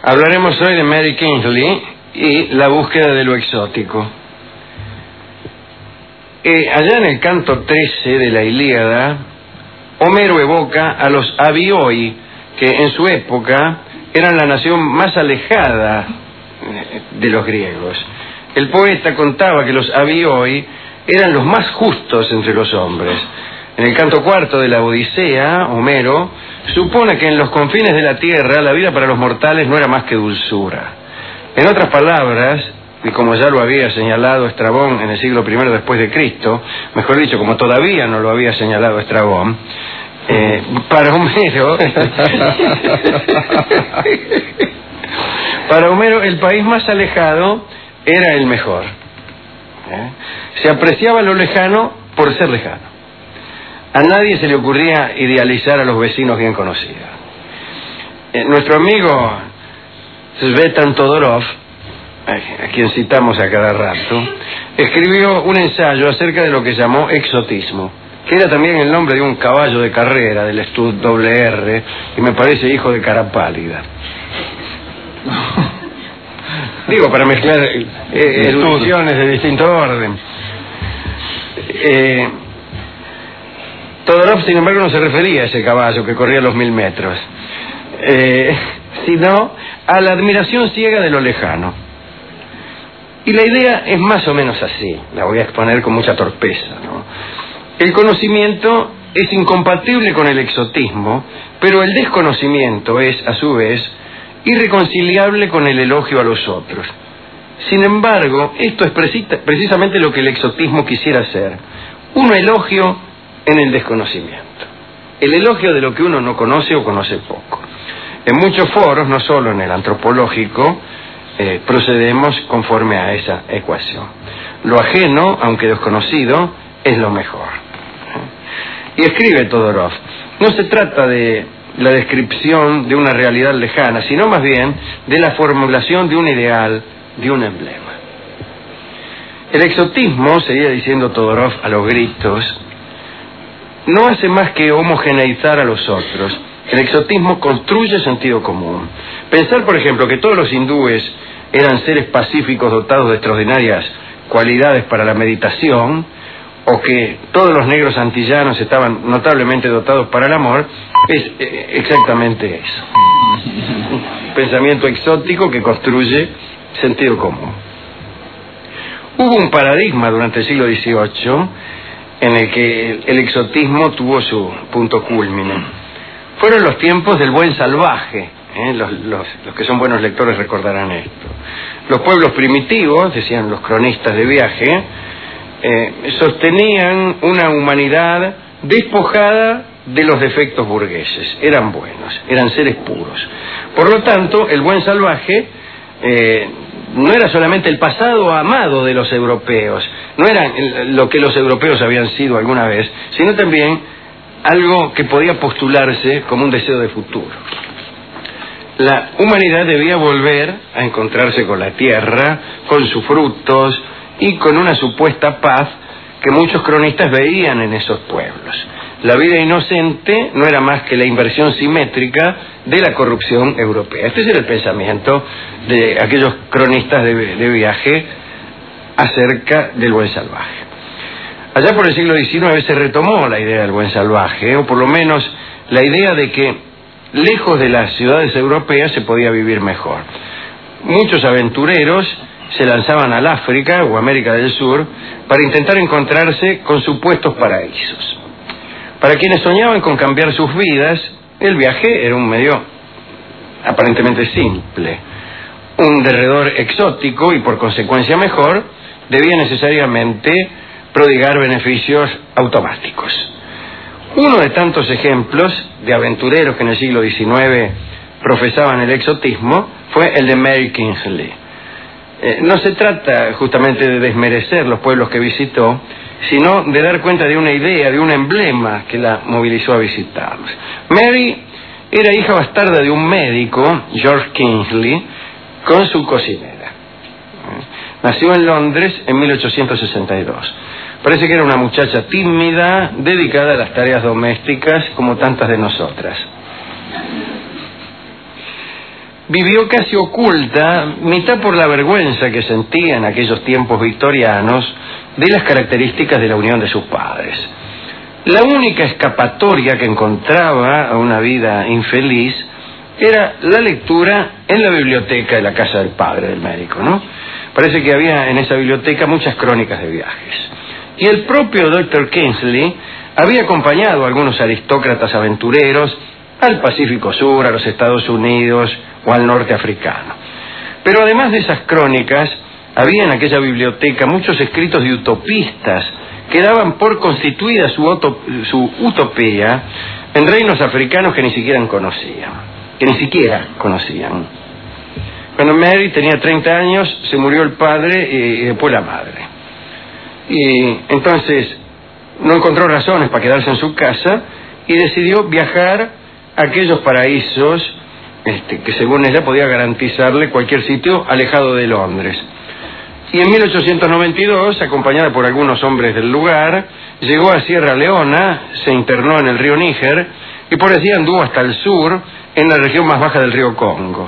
Hablaremos hoy de Mary Kingsley y la búsqueda de lo exótico. Allá en el canto 13 de la Ilíada, Homero evoca a los Abioi, que en su época eran la nación más alejada de los griegos. El poeta contaba que los Abioi eran los más justos entre los hombres. En el canto cuarto de la Odisea, Homero supone que en los confines de la tierra la vida para los mortales no era más que dulzura. En otras palabras, y como ya lo había señalado Estrabón en el siglo I después de Cristo, mejor dicho, como todavía no lo había señalado Estrabón, para Homero para Homero el país más alejado era el mejor. Se apreciaba lo lejano por ser lejano. A nadie se le ocurría idealizar a los vecinos bien conocidos. Nuestro amigo Svetan Todorov, a quien citamos a cada rato, escribió un ensayo acerca de lo que llamó exotismo, que era también el nombre de un caballo de carrera del Stud WR, y me parece hijo de cara pálida. Digo, para mezclar erudiciones de distinto orden. Todorov, sin embargo, no se refería a ese caballo que corría los 1000 metros, sino a la admiración ciega de lo lejano. Y la idea es más o menos así, la voy a exponer con mucha torpeza, ¿no? El conocimiento es incompatible con el exotismo, pero el desconocimiento es, a su vez, irreconciliable con el elogio a los otros. Sin embargo, esto es precisamente lo que el exotismo quisiera hacer: un elogio en el desconocimiento, el elogio de lo que uno no conoce o conoce poco. En muchos foros, no solo en el antropológico, procedemos conforme a esa ecuación. Lo ajeno, aunque desconocido, es lo mejor. Y escribe Todorov: no se trata de la descripción de una realidad lejana, sino más bien de la formulación de un ideal, de un emblema. El exotismo, seguía diciendo Todorov a los gritos, no hace más que homogeneizar a los otros. El exotismo construye sentido común. Pensar, por ejemplo, que todos los hindúes eran seres pacíficos dotados de extraordinarias cualidades para la meditación, o que todos los negros antillanos estaban notablemente dotados para el amor, es exactamente eso. Un pensamiento exótico que construye sentido común. Hubo un paradigma durante el siglo XVIII en el que el exotismo tuvo su punto cúlmine. Fueron los tiempos del buen salvaje. Los que son buenos lectores recordarán esto. Los pueblos primitivos, decían los cronistas de viaje, sostenían una humanidad despojada de los defectos burgueses. Eran buenos, eran seres puros. Por lo tanto, el buen salvaje no era solamente el pasado amado de los europeos, no era lo que los europeos habían sido alguna vez, sino también algo que podía postularse como un deseo de futuro. La humanidad debía volver a encontrarse con la tierra, con sus frutos y con una supuesta paz que muchos cronistas veían en esos pueblos. La vida inocente no era más que la inversión simétrica de la corrupción europea. Este era el pensamiento de aquellos cronistas de viaje acerca del buen salvaje. Allá por el siglo XIX se retomó la idea del buen salvaje, o por lo menos la idea de que lejos de las ciudades europeas se podía vivir mejor. Muchos aventureros se lanzaban al África o América del Sur para intentar encontrarse con supuestos paraísos. Para quienes soñaban con cambiar sus vidas, el viaje era un medio aparentemente simple. Un derredor exótico y por consecuencia mejor debía necesariamente prodigar beneficios automáticos. Uno de tantos ejemplos de aventureros que en el siglo XIX profesaban el exotismo fue el de Mary Kingsley. No se trata justamente de desmerecer los pueblos que visitó, sino de dar cuenta de una idea, de un emblema que la movilizó a visitarlos. Mary era hija bastarda de un médico, George Kingsley, con su cocinera. Nació en Londres en 1862. Parece que era una muchacha tímida, dedicada a las tareas domésticas, como tantas de nosotras. vivió casi oculta, mitad por la vergüenza que sentía en aquellos tiempos victorianos de las características de la unión de sus padres. La única escapatoria que encontraba a una vida infeliz era la lectura en la biblioteca de la casa del padre del médico, ¿no? Parece que había en esa biblioteca muchas crónicas de viajes. Y el propio Dr. Kingsley había acompañado a algunos aristócratas aventureros al Pacífico Sur, a los Estados Unidos o al norte africano. Pero además de esas crónicas, había en aquella biblioteca muchos escritos de utopistas que daban por constituida su utopía en reinos africanos que ni siquiera conocían. Cuando Mary tenía 30 años, se murió el padre y después la madre. Y entonces no encontró razones para quedarse en su casa y decidió viajar a aquellos paraísos que según ella podía garantizarle cualquier sitio alejado de Londres. Y en 1892, acompañada por algunos hombres del lugar, llegó a Sierra Leona, se internó en el río Níger y por allí anduvo hasta el sur, en la región más baja del río Congo.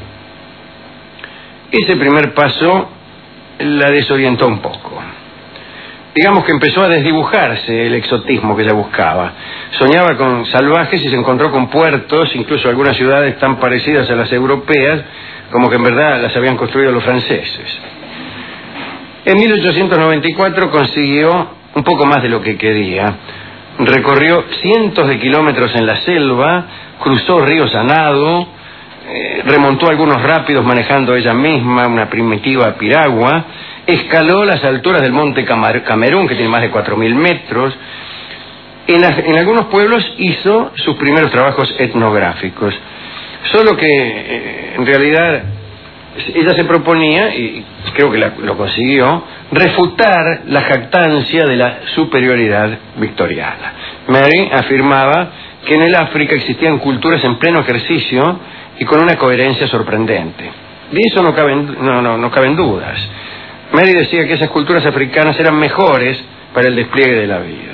Ese primer paso la desorientó un poco. Digamos que empezó a desdibujarse el exotismo que ella buscaba. Soñaba con salvajes y se encontró con puertos, incluso algunas ciudades tan parecidas a las europeas, como que en verdad las habían construido los franceses. En 1894 consiguió un poco más de lo que quería. Recorrió cientos de kilómetros en la selva, cruzó ríos a nado, remontó algunos rápidos manejando ella misma una primitiva piragua, escaló las alturas del monte Camerún, que tiene más de 4.000 metros. En algunos pueblos hizo sus primeros trabajos etnográficos. Solo que, en realidad, ella se proponía, y creo que lo consiguió, refutar la jactancia de la superioridad victoriana. Mary afirmaba que en el África existían culturas en pleno ejercicio y con una coherencia sorprendente. De eso no caben dudas. Mary decía que esas culturas africanas eran mejores para el despliegue de la vida.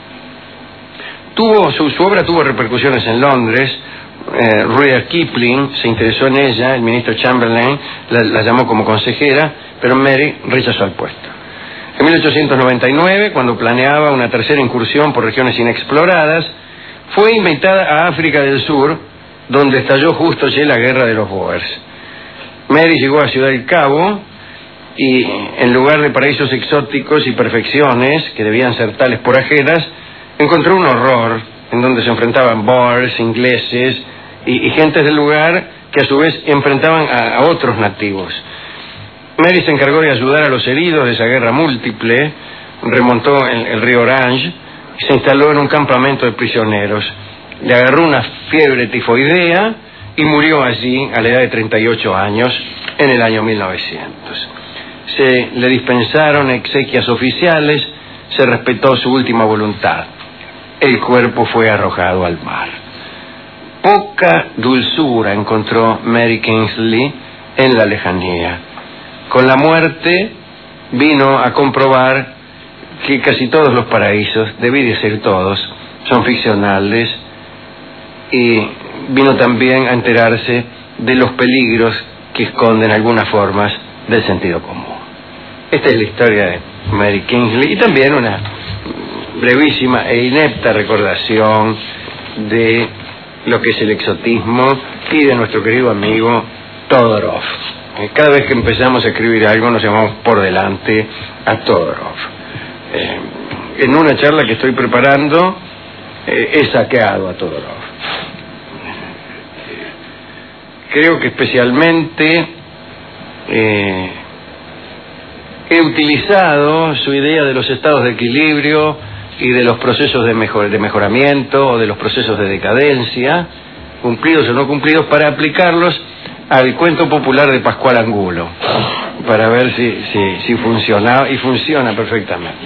Su obra tuvo repercusiones en Londres. Rudyard Kipling se interesó en ella, el ministro Chamberlain la llamó como consejera, pero Mary rechazó el puesto. En 1899, cuando planeaba una tercera incursión por regiones inexploradas, fue invitada a África del Sur, donde estalló justo la guerra de los Boers. Mary llegó a Ciudad del Cabo y, en lugar de paraísos exóticos y perfecciones que debían ser tales por ajenas, encontró un horror en donde se enfrentaban Boers, ingleses y gentes del lugar que a su vez enfrentaban a otros nativos. Mary se encargó de ayudar a los heridos de esa guerra múltiple, remontó el río Orange y se instaló en un campamento de prisioneros. Le agarró una fiebre tifoidea y murió allí a la edad de 38 años en el año 1900. Se le dispensaron exequias oficiales, se respetó su última voluntad. El cuerpo fue arrojado al mar. Poca dulzura encontró Mary Kingsley en la lejanía. Con la muerte vino a comprobar que casi todos los paraísos, debí decir todos, son ficcionales, y vino también a enterarse de los peligros que esconden algunas formas del sentido común. Esta es la historia de Mary Kingsley y también una brevísima e inepta recordación de lo que es el exotismo y de nuestro querido amigo Todorov. Cada vez que empezamos a escribir algo nos llamamos por delante a Todorov. En una charla que estoy preparando he saqueado a Todorov. Creo que especialmente he utilizado su idea de los estados de equilibrio y de los procesos de mejoramiento o de los procesos de decadencia, cumplidos o no cumplidos, para aplicarlos al cuento popular de Pascual Angulo, para ver si funcionaba, y funciona perfectamente.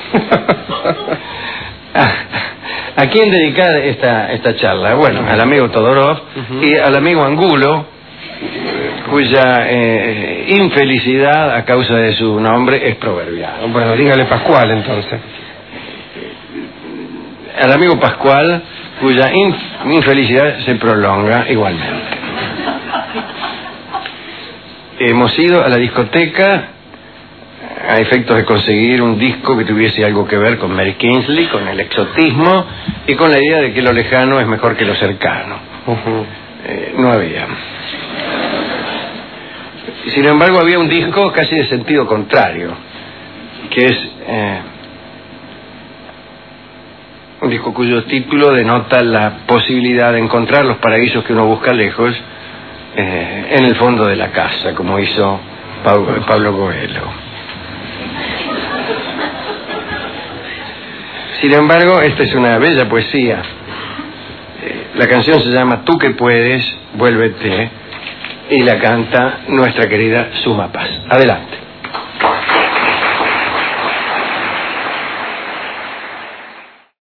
¿A quién dedicar esta charla? Bueno, al amigo Todorov y al amigo Angulo, cuya infelicidad a causa de su nombre es proverbial. Bueno, dígale Pascual entonces. Al amigo Pascual, cuya infelicidad se prolonga igualmente. hemos ido a la discoteca a efectos de conseguir un disco que tuviese algo que ver con Mary Kingsley, con el exotismo y con la idea de que lo lejano es mejor que lo cercano. No había. Sin embargo, había un disco casi de sentido contrario, que es un disco cuyo título denota la posibilidad de encontrar los paraísos que uno busca lejos en el fondo de la casa, como hizo Pablo Coelho. Sin embargo, esta es una bella poesía. La canción se llama Tú que puedes, vuélvete, y la canta nuestra querida Suma Paz. Adelante.